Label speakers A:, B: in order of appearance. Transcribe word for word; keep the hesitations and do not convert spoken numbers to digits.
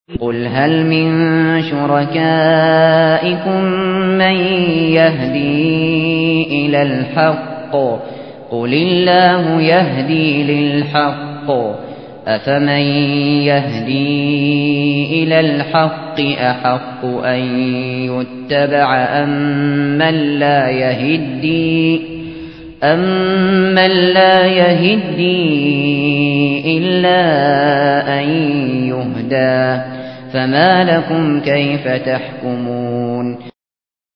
A: قُلْ هَلْ مِن شُرَكَائِكُم مَّن يَهْدِي إِلَى الْحَقِّ ۚ قُلِ اللَّهُ يَهْدِي لِلْحَقِّ ۗ أَفَمَن يَهْدِي إِلَى الْحَقِّ أَحَقُّ أَن يُتَّبَعَ أَمَّن لَّا يَهِدِّي أَمَّن لَّا يَهِدِّي إِلَّا أَن يُهْدَىٰ ۖ فَمَا لَكُمْ كَيْفَ تَحْكُمُونَ